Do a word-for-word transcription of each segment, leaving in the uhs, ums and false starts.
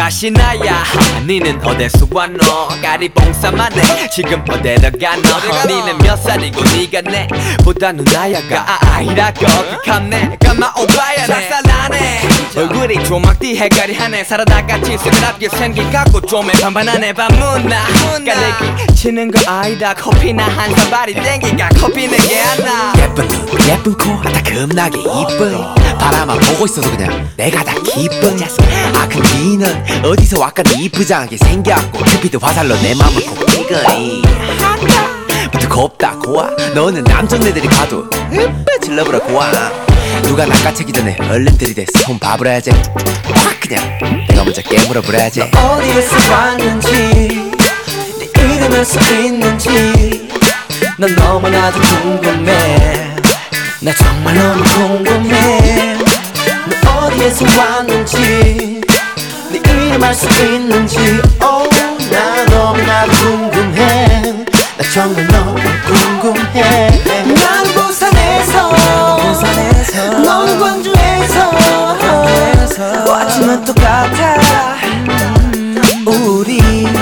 다시 나야. 니는 어디서 왔노? 까리봉사만해. 지금 어디로 가노? 니는 몇 살이고 니가 내 보다 누나야가 아, 아이라고 극함네. 까마 오바야네. 작살나네. 얼굴이 조막디 해가리하네. 살아다같이 새그랍게 생긴 갖고 좀에 반반하네. 밤문나 깔래기 치는 거 아니다. 커피나 한 사발이 땡기가 커피는 게 하나. 예쁜 눈 예쁜 코 다 겁나게 이뻐. 바라만 보고 있어도 그냥 내가 다 기뻐. 아 근데 니는 어디서 왔건 이쁘장하게 생겨갖고 큐피드 화살로 내 맘을 꼭 찍어이. 부터 곱다 고와. 너는 남정네들이 봐도 으빠 러브라 고와. 누가 낚아채기 전에 얼른 들이대 손 봐버려야지. 확 그냥 내가 먼저 깨물어 버려야지. 어디에서 왔는지 네 이름을 써있는지 난 너무나도 궁금해. 나 정말 너무 궁금해. 너 어디에서 왔는지 네 이름 알 수 있는지 oh, 나 너무나도 궁금해. 나 정말 너무 궁금해. 난 부산에서, 부산에서 넌 광주에서, 광주에서 왔지만 똑같아. 우리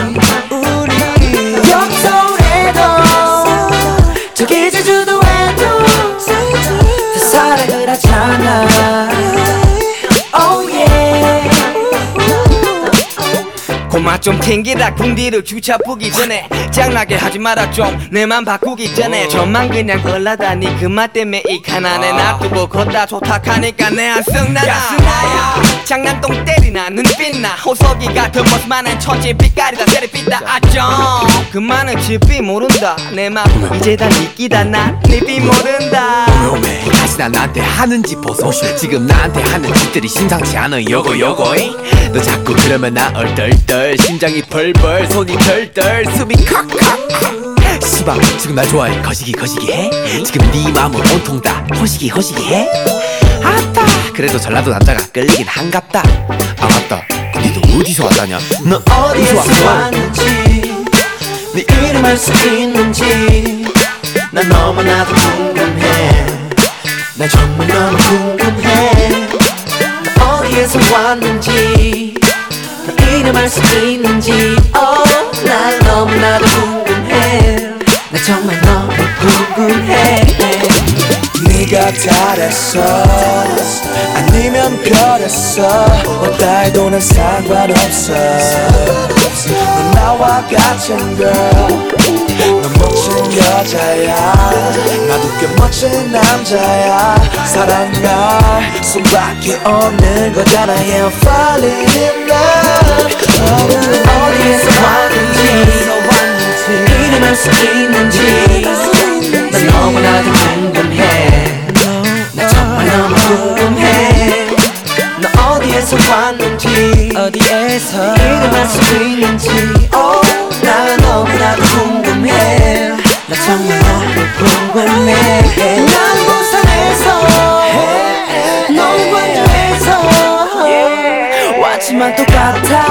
우리 여기 서울에도 저기 제주도에도 다 사랑을 하잖아. Oh yeah. 고마 좀 튕기라. 궁디를 주차 보기 전에 짱나게 하지 마라 좀 내 맘 바꾸기 전에. 저만 그냥 걸라다니 그 맛 때문에 이 가난에 놔두고 걷다 좋다하니까 내 안쓰 나야. 장난똥 때리나 눈빛나 호석이 같은 모습만은 천지 빛깔이다. 세리빛다 아정 그만은 집이 모른다. 내 맘 이제 다 니끼다. 난 니비 모른다. 오메 다시 나 나한테 하는 짓 보소. 지금 나한테 하는 짓들이 심상치 않아. 요거 요거이. 너 자꾸 그러면 나 얼떨떨 심장이 벌벌 손이 덜덜 숨이 칵칵. 시방 지금 날 좋아해. 거시기 거시기 해. 지금 네 마음은 온통 다 허시기 허시기 해. 아따 그래도 전라도 남자가 끌리긴 한갑다. 아 맞다 니도 어디서 왔다냐? 너 어디에서 왔는지 네 이름 알 수 있는지 난 너무나도 궁금해. 난 정말 너무 궁금해. 너 어디에서 왔는지 너 이름 알 수 있는지 oh, 난 너무나도 궁금해. 나 정말 너무 궁금해. 네가 달했어 아니면 별했어 어디다 해도 난 상관없어. 넌 나와 같은 girl. 넌 멋진 여자야. 나도 꽤 멋진 남자야. 사랑할 수밖에 없는 거잖아. Yeah, I'm falling in love. 어디에서 왔는지 이름 알 수 있는지 난 너무나도 궁금해. 나 정말 너무 궁금해. 너 어디에서 왔는지 어디에서 이름 알 수 있는지 oh, 나 너무나도 궁금해. 나 정말 너무 궁금해. 난 부산에서 넌 광주에서 왔지만 똑같아.